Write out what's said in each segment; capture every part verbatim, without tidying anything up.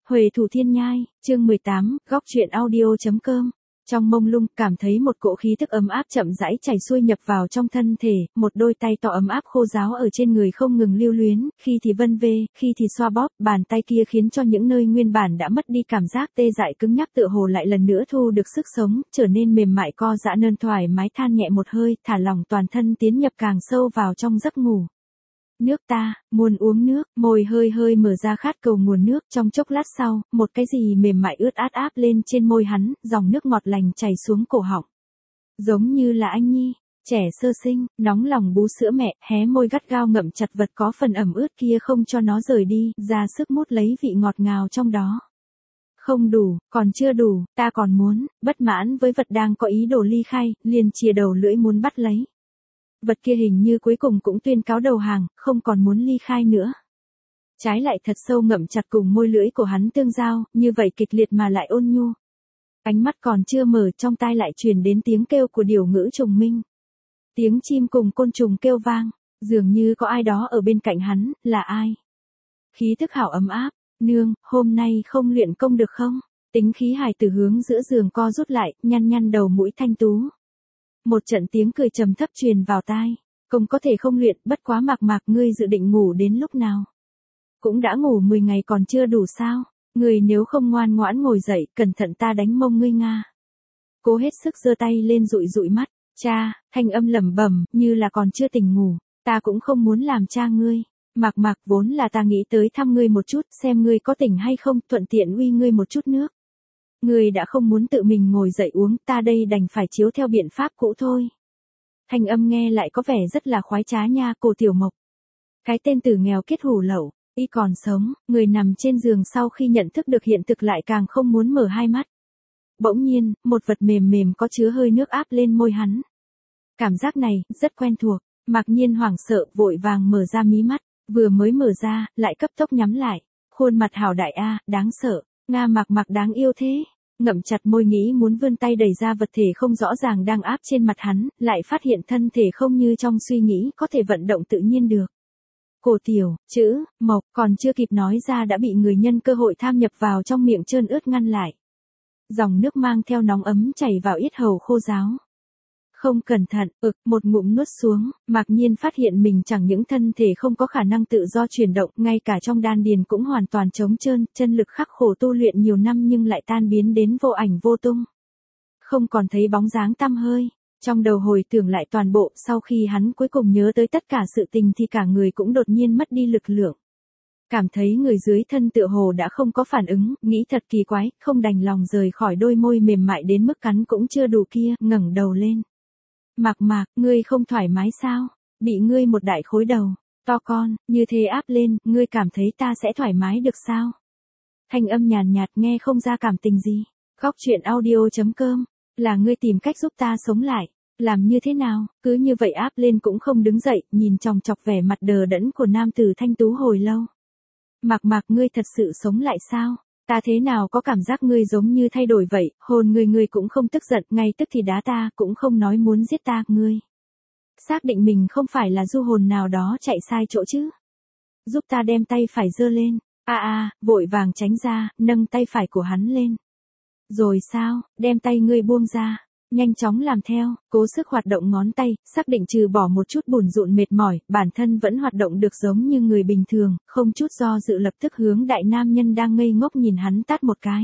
Huệ Thủ Thiên Nhai, chương mười tám, góc truyện audio.com. Trong mông lung, cảm thấy một cỗ khí thức ấm áp chậm rãi chảy xuôi nhập vào trong thân thể, một đôi tay to ấm áp khô ráo ở trên người không ngừng lưu luyến, khi thì vân vê, khi thì xoa bóp, bàn tay kia khiến cho những nơi nguyên bản đã mất đi cảm giác tê dại cứng nhắc tựa hồ lại lần nữa thu được sức sống, trở nên mềm mại co giãn nơn thoải mái, than nhẹ một hơi, thả lỏng toàn thân tiến nhập càng sâu vào trong giấc ngủ. Nước ta, muốn uống nước, môi hơi hơi mở ra khát cầu nguồn nước, trong chốc lát sau, một cái gì mềm mại ướt át áp lên trên môi hắn, dòng nước ngọt lành chảy xuống cổ họng. Giống như là anh nhi, trẻ sơ sinh, nóng lòng bú sữa mẹ, hé môi gắt gao ngậm chặt vật có phần ẩm ướt kia không cho nó rời đi, ra sức mút lấy vị ngọt ngào trong đó. Không đủ, còn chưa đủ, ta còn muốn, bất mãn với vật đang có ý đồ ly khai, liền chìa đầu lưỡi muốn bắt lấy. Vật kia hình như cuối cùng cũng tuyên cáo đầu hàng, không còn muốn ly khai nữa. Trái lại thật sâu ngậm chặt cùng môi lưỡi của hắn tương giao, như vậy kịch liệt mà lại ôn nhu. Ánh mắt còn chưa mở, trong tai lại truyền đến tiếng kêu của điểu ngữ trùng minh. Tiếng chim cùng côn trùng kêu vang, dường như có ai đó ở bên cạnh hắn, là ai? Khí thức hảo ấm áp, nương, hôm nay không luyện công được không? Tính khí hài từ hướng giữa giường co rút lại, nhăn nhăn đầu mũi thanh tú. Một trận tiếng cười trầm thấp truyền vào tai. Công có thể không luyện, bất quá Mạc Mạc ngươi dự định ngủ đến lúc nào? Cũng đã ngủ mười ngày còn chưa đủ sao? Ngươi nếu không ngoan ngoãn ngồi dậy, cẩn thận ta đánh mông ngươi nga. Cố hết sức giơ tay lên dụi dụi mắt. Cha, thanh âm lẩm bẩm, như là còn chưa tỉnh ngủ. Ta cũng không muốn làm cha ngươi. Mạc Mạc vốn là ta nghĩ tới thăm ngươi một chút, xem ngươi có tỉnh hay không, thuận tiện uy ngươi một chút nước. Ngươi đã không muốn tự mình ngồi dậy uống, ta đây đành phải chiếu theo biện pháp cũ thôi. Thanh âm nghe lại có vẻ rất là khoái trá nha, Cổ Tiểu Mộc. Cái tên tử nghèo kết hủ lậu, y còn sống, người nằm trên giường sau khi nhận thức được hiện thực lại càng không muốn mở hai mắt. Bỗng nhiên, một vật mềm mềm có chứa hơi nước áp lên môi hắn. Cảm giác này, rất quen thuộc, Mạc Nhiên hoảng sợ, vội vàng mở ra mí mắt, vừa mới mở ra, lại cấp tốc nhắm lại. Khuôn mặt hảo đại a, đáng sợ. Nga Mạc Mạc đáng yêu thế, ngậm chặt môi nghĩ muốn vươn tay đẩy ra vật thể không rõ ràng đang áp trên mặt hắn, lại phát hiện thân thể không như trong suy nghĩ có thể vận động tự nhiên được. Cổ Tiểu, chữ, Mộc, còn chưa kịp nói ra đã bị người nhân cơ hội tham nhập vào trong miệng trơn ướt ngăn lại. Dòng nước mang theo nóng ấm chảy vào yết hầu khô ráo. Không cẩn thận, ực, một ngụm nuốt xuống, Mạc Nhiên phát hiện mình chẳng những thân thể không có khả năng tự do chuyển động, ngay cả trong đan điền cũng hoàn toàn trống trơn, chân lực khắc khổ tu luyện nhiều năm nhưng lại tan biến đến vô ảnh vô tung. Không còn thấy bóng dáng tăm hơi, trong đầu hồi tưởng lại toàn bộ, sau khi hắn cuối cùng nhớ tới tất cả sự tình thì cả người cũng đột nhiên mất đi lực lượng. Cảm thấy người dưới thân tựa hồ đã không có phản ứng, nghĩ thật kỳ quái, không đành lòng rời khỏi đôi môi mềm mại đến mức cắn cũng chưa đủ kia, ngẩng đầu lên. Mạc Mạc, ngươi không thoải mái sao? Bị ngươi một đại khối đầu, to con, như thế áp lên, ngươi cảm thấy ta sẽ thoải mái được sao? Thanh âm nhàn nhạt nghe không ra cảm tình gì. Góc truyện audio.com, là ngươi tìm cách giúp ta sống lại. Làm như thế nào? Cứ như vậy áp lên cũng không đứng dậy, nhìn chòng chọc vẻ mặt đờ đẫn của nam tử thanh tú hồi lâu. Mạc Mạc ngươi thật sự sống lại sao? Ta thế nào có cảm giác ngươi giống như thay đổi vậy, hồn ngươi ngươi cũng không tức giận, ngay tức thì đá ta, cũng không nói muốn giết ta, ngươi. Xác định mình không phải là du hồn nào đó chạy sai chỗ chứ. Giúp ta đem tay phải giơ lên, a a, vội vàng tránh ra, nâng tay phải của hắn lên. Rồi sao, đem tay ngươi buông ra, nhanh chóng làm theo, cố sức hoạt động ngón tay, xác định trừ bỏ một chút bùn rụn mệt mỏi, bản thân vẫn hoạt động được giống như người bình thường, không chút do dự lập tức hướng đại nam nhân đang ngây ngốc nhìn hắn tát một cái.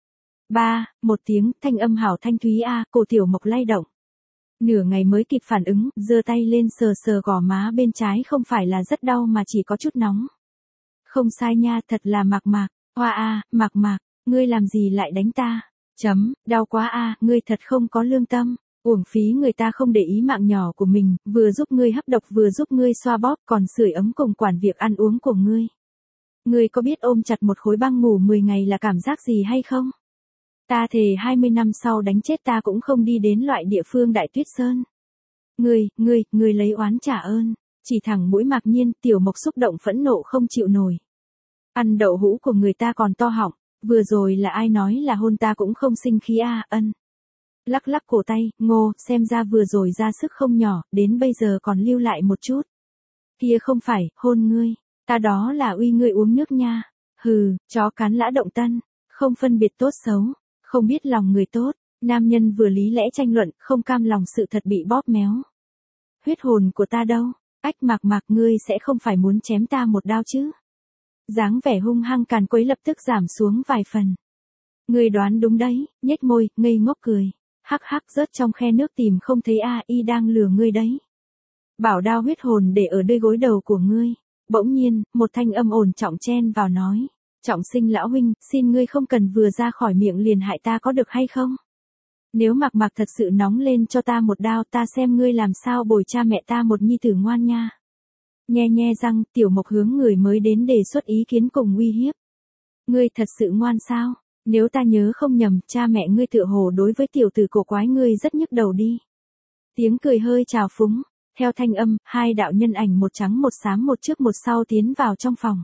Ba, một tiếng, thanh âm hảo thanh thúy a, Cổ Tiểu Mộc lay động. Nửa ngày mới kịp phản ứng, giơ tay lên sờ sờ gò má bên trái không phải là rất đau mà chỉ có chút nóng. Không sai nha, thật là Mạc Mạc, hoa a, Mạc Mạc, ngươi làm gì lại đánh ta? Chấm, đau quá a, ngươi thật không có lương tâm, uổng phí người ta không để ý mạng nhỏ của mình, vừa giúp ngươi hấp độc vừa giúp ngươi xoa bóp còn sưởi ấm cùng quản việc ăn uống của ngươi. Ngươi có biết ôm chặt một khối băng ngủ mười ngày là cảm giác gì hay không? Ta thề hai mươi năm sau đánh chết ta cũng không đi đến loại địa phương Đại Tuyết Sơn. Ngươi, ngươi, ngươi lấy oán trả ơn, chỉ thẳng mũi Mạc Nhiên, Tiểu Mộc xúc động phẫn nộ không chịu nổi. Ăn đậu hũ của người ta còn to họng. Vừa rồi là ai nói là hôn ta cũng không sinh khí a, à, ân. Lắc lắc cổ tay, Ngô, xem ra vừa rồi ra sức không nhỏ, đến bây giờ còn lưu lại một chút. Kia không phải, hôn ngươi, ta đó là uy ngươi uống nước nha. Hừ, chó cắn lã động tân, không phân biệt tốt xấu, không biết lòng người tốt, nam nhân vừa lý lẽ tranh luận, không cam lòng sự thật bị bóp méo. Huyết hồn của ta đâu? Ách Mạc Mạc, ngươi sẽ không phải muốn chém ta một đao chứ? Dáng vẻ hung hăng càn quấy lập tức giảm xuống vài phần. Ngươi đoán đúng đấy, nhếch môi, ngây ngốc cười. Hắc hắc, rớt trong khe nước tìm không thấy a, y đang lừa ngươi đấy. Bảo đao huyết hồn để ở đây gối đầu của ngươi. Bỗng nhiên, một thanh âm ổn trọng chen vào nói. Trọng Sinh lão huynh, xin ngươi không cần vừa ra khỏi miệng liền hại ta có được hay không? Nếu Mạc Mạc thật sự nóng lên cho ta một đao, ta xem ngươi làm sao bồi cha mẹ ta một nhi tử ngoan nha. Nhe nhe răng, Tiểu Mộc hướng người mới đến đề xuất ý kiến cùng uy hiếp. Ngươi thật sự ngoan sao? Nếu ta nhớ không nhầm, cha mẹ ngươi tựa hồ đối với tiểu tử cổ quái ngươi rất nhức đầu đi. Tiếng cười hơi trào phúng, theo thanh âm, hai đạo nhân ảnh một trắng một xám một trước một sau tiến vào trong phòng.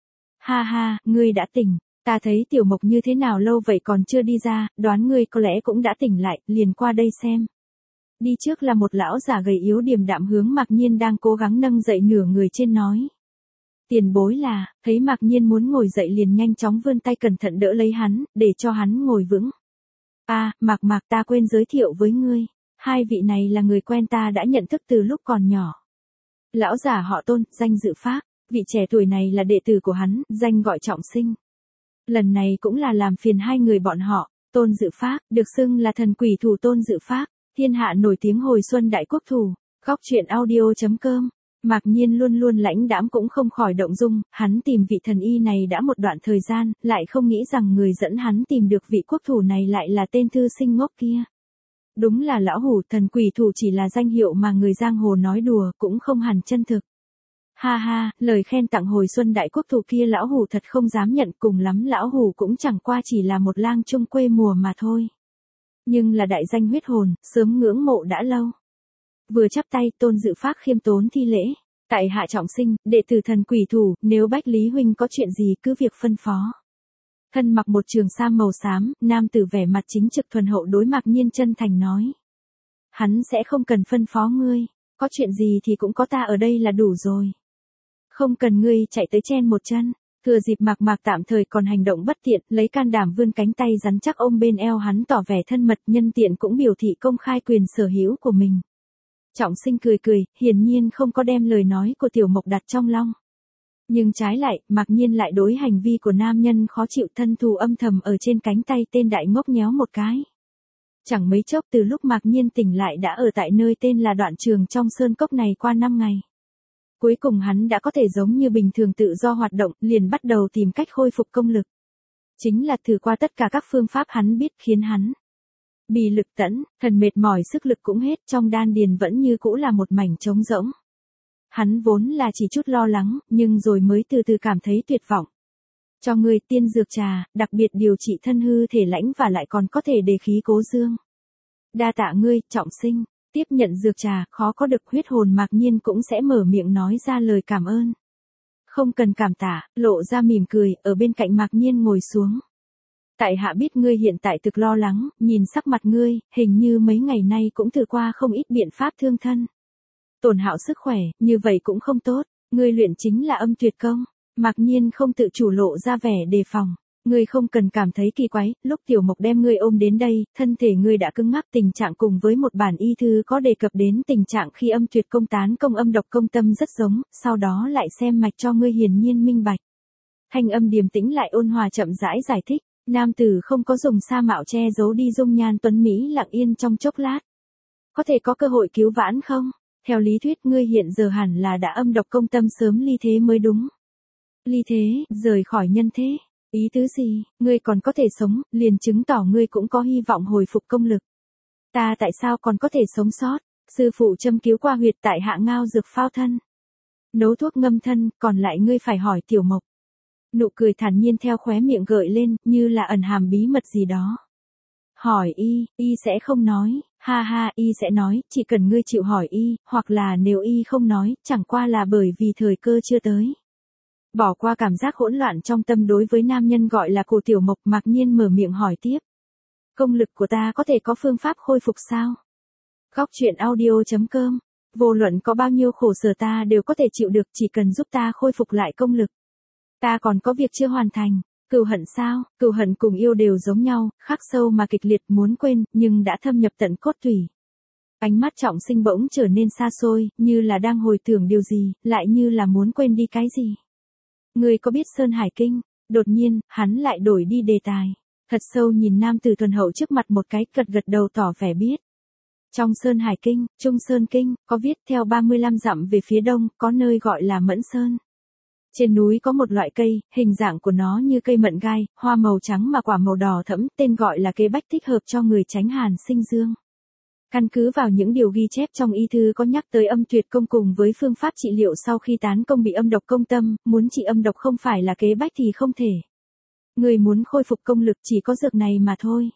Ha ha, ngươi đã tỉnh, ta thấy Tiểu Mộc như thế nào lâu vậy còn chưa đi ra, đoán ngươi có lẽ cũng đã tỉnh lại, liền qua đây xem. Đi trước là một lão giả gầy yếu điềm đạm hướng Mạc Nhiên đang cố gắng nâng dậy nửa người trên nói. Tiền bối là, thấy Mạc Nhiên muốn ngồi dậy liền nhanh chóng vươn tay cẩn thận đỡ lấy hắn, để cho hắn ngồi vững. À, Mạc Mạc, ta quên giới thiệu với ngươi, hai vị này là người quen ta đã nhận thức từ lúc còn nhỏ. Lão giả họ Tôn, danh Dự Phác, vị trẻ tuổi này là đệ tử của hắn, danh gọi Trọng Sinh. Lần này cũng là làm phiền hai người bọn họ, Tôn Dự Phác, được xưng là thần quỷ thủ Tôn Dự Phác, thiên hạ nổi tiếng hồi xuân đại quốc thủ, góc truyện audio chấm com. Mạc Nhiên luôn luôn lãnh đãm cũng không khỏi động dung, hắn tìm vị thần y này đã một đoạn thời gian, lại không nghĩ rằng người dẫn hắn tìm được vị quốc thủ này lại là tên thư sinh ngốc kia. Đúng là lão hủ, thần quỷ thủ chỉ là danh hiệu mà người giang hồ nói đùa, cũng không hẳn chân thực. Ha ha, lời khen tặng hồi xuân đại quốc thủ kia lão hủ thật không dám nhận, cùng lắm lão hủ cũng chẳng qua chỉ là một lang trung quê mùa mà thôi. Nhưng là đại danh huyết hồn, sớm ngưỡng mộ đã lâu. Vừa chắp tay, Tôn Dự Phác khiêm tốn thi lễ. Tại hạ Trọng Sinh, đệ tử thần quỷ thủ, nếu Bách Lý huynh có chuyện gì cứ việc phân phó. Thân mặc một trường sam màu xám, nam tử vẻ mặt chính trực thuần hậu đối Mạc Nhiên chân thành nói. Hắn sẽ không cần phân phó ngươi, có chuyện gì thì cũng có ta ở đây là đủ rồi. Không cần ngươi chạy tới chen một chân. Thừa dịp Mạc Mạc tạm thời còn hành động bất tiện, lấy can đảm vươn cánh tay rắn chắc ôm bên eo hắn tỏ vẻ thân mật, nhân tiện cũng biểu thị công khai quyền sở hữu của mình. Trọng Sinh cười cười, hiển nhiên không có đem lời nói của Tiểu Mộc đặt trong lòng. Nhưng trái lại, Mạc Nhiên lại đối hành vi của nam nhân khó chịu, thân thù âm thầm ở trên cánh tay tên đại ngốc nhéo một cái. Chẳng mấy chốc từ lúc Mạc Nhiên tỉnh lại đã ở tại nơi tên là Đoạn Trường trong sơn cốc này qua năm ngày. Cuối cùng hắn đã có thể giống như bình thường tự do hoạt động, liền bắt đầu tìm cách khôi phục công lực. Chính là thử qua tất cả các phương pháp hắn biết khiến hắn bì lực tẫn, thần mệt mỏi, sức lực cũng hết, trong đan điền vẫn như cũ là một mảnh trống rỗng. Hắn vốn là chỉ chút lo lắng, nhưng rồi mới từ từ cảm thấy tuyệt vọng. Cho ngươi tiên dược trà, đặc biệt điều trị thân hư thể lãnh và lại còn có thể đề khí cố dương. Đa tạ ngươi, Trọng Sinh. Tiếp nhận dược trà, khó có được huyết hồn Mạc Nhiên cũng sẽ mở miệng nói ra lời cảm ơn. Không cần cảm tạ, lộ ra mỉm cười, ở bên cạnh Mạc Nhiên ngồi xuống. Tại hạ biết ngươi hiện tại thực lo lắng, nhìn sắc mặt ngươi, hình như mấy ngày nay cũng thử qua không ít biện pháp thương thân. Tổn hại sức khỏe, như vậy cũng không tốt, ngươi luyện chính là âm tuyệt công. Mạc Nhiên không tự chủ lộ ra vẻ đề phòng. Ngươi không cần cảm thấy kỳ quái, lúc Tiểu Mộc đem ngươi ôm đến đây, thân thể ngươi đã cứng ngắc, tình trạng cùng với một bản y thư có đề cập đến tình trạng khi âm tuyệt công tán công âm độc công tâm rất giống, sau đó lại xem mạch cho ngươi hiển nhiên minh bạch. Thanh âm điềm tĩnh lại ôn hòa chậm rãi giải thích, nam tử không có dùng sa mạo che giấu đi dung nhan tuấn mỹ lặng yên trong chốc lát. Có thể có cơ hội cứu vãn không? Theo lý thuyết ngươi hiện giờ hẳn là đã âm độc công tâm sớm ly thế mới đúng. Ly thế, rời khỏi nhân thế. Ý tứ gì, ngươi còn có thể sống, liền chứng tỏ ngươi cũng có hy vọng hồi phục công lực. Ta tại sao còn có thể sống sót? Sư phụ châm cứu qua huyệt, tại hạ ngao dược phao thân. Nấu thuốc ngâm thân, còn lại ngươi phải hỏi Tiểu Mộc. Nụ cười thản nhiên theo khóe miệng gợi lên, như là ẩn hàm bí mật gì đó. Hỏi y, y sẽ không nói, ha ha, y sẽ nói, chỉ cần ngươi chịu hỏi y, hoặc là nếu y không nói, chẳng qua là bởi vì thời cơ chưa tới. Bỏ qua cảm giác hỗn loạn trong tâm đối với nam nhân gọi là Cổ Tiểu Mộc, Mạc Nhiên mở miệng hỏi tiếp. Công lực của ta có thể có phương pháp khôi phục sao? Góc truyện audio chấm com. Vô luận có bao nhiêu khổ sở ta đều có thể chịu được, chỉ cần giúp ta khôi phục lại công lực. Ta còn có việc chưa hoàn thành. Cừu hận sao? Cừu hận cùng yêu đều giống nhau, khắc sâu mà kịch liệt, muốn quên, nhưng đã thâm nhập tận cốt tủy. Ánh mắt Trọng Sinh bỗng trở nên xa xôi, như là đang hồi tưởng điều gì, lại như là muốn quên đi cái gì. Ngươi có biết Sơn Hải Kinh? Đột nhiên, hắn lại đổi đi đề tài. Thật sâu nhìn nam tử thuần hậu trước mặt một cái, gật gật đầu tỏ vẻ biết. Trong Sơn Hải Kinh, Trung Sơn Kinh, có viết theo ba mươi lăm dặm về phía đông, có nơi gọi là Mẫn Sơn. Trên núi có một loại cây, hình dạng của nó như cây mận gai, hoa màu trắng mà quả màu đỏ thẫm, tên gọi là cây bách, thích hợp cho người tránh hàn sinh dương. Căn cứ vào những điều ghi chép trong y thư có nhắc tới âm tuyệt công cùng với phương pháp trị liệu sau khi tán công bị âm độc công tâm, muốn trị âm độc không phải là kế bách thì không thể. Người muốn khôi phục công lực chỉ có dược này mà thôi.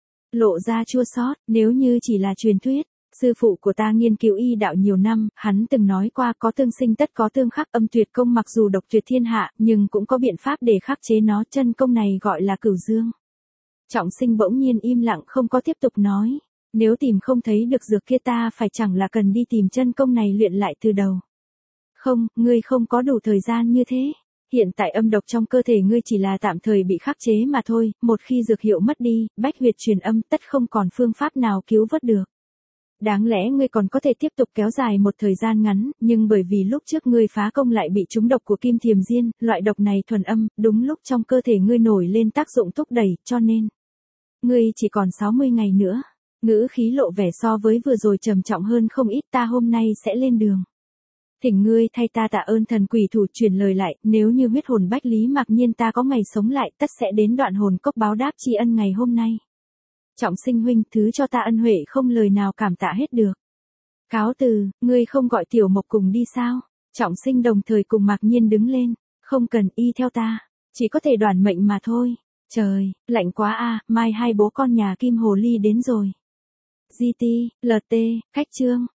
Lộ ra chua xót, nếu như chỉ là truyền thuyết. Sư phụ của ta nghiên cứu y đạo nhiều năm, hắn từng nói qua có tương sinh tất có tương khắc, âm tuyệt công mặc dù độc tuyệt thiên hạ, nhưng cũng có biện pháp để khắc chế nó, chân công này gọi là Cửu Dương. Trọng Sinh bỗng nhiên im lặng không có tiếp tục nói. Nếu tìm không thấy được dược kia ta phải chẳng là cần đi tìm chân công này luyện lại từ đầu. Không, ngươi không có đủ thời gian như thế. Hiện tại âm độc trong cơ thể ngươi chỉ là tạm thời bị khắc chế mà thôi, một khi dược hiệu mất đi, bách huyệt truyền âm tất không còn phương pháp nào cứu vớt được. Đáng lẽ ngươi còn có thể tiếp tục kéo dài một thời gian ngắn, nhưng bởi vì lúc trước ngươi phá công lại bị trúng độc của kim thiềm diên, loại độc này thuần âm, đúng lúc trong cơ thể ngươi nổi lên tác dụng thúc đẩy, cho nên ngươi chỉ còn sáu mươi ngày nữa. Ngữ khí lộ vẻ so với vừa rồi trầm trọng hơn không ít, ta hôm nay sẽ lên đường. Thỉnh ngươi thay ta tạ ơn thần quỷ thủ, truyền lời lại, nếu như huyết hồn bách lý mặc nhiên ta có ngày sống lại, tất sẽ đến Đoạn Hồn Cốc báo đáp tri ân ngày hôm nay. Trọng Sinh huynh, thứ cho ta ân huệ không lời nào cảm tạ hết được. Cáo từ, ngươi không gọi Tiểu Mộc cùng đi sao? Trọng Sinh đồng thời cùng Mạc Nhiên đứng lên, không cần, y theo ta, chỉ có thể đoàn mệnh mà thôi. Trời, lạnh quá a, mai hai bố con nhà Kim Hồ Ly đến rồi. giê tê, lờ tê, khách trương.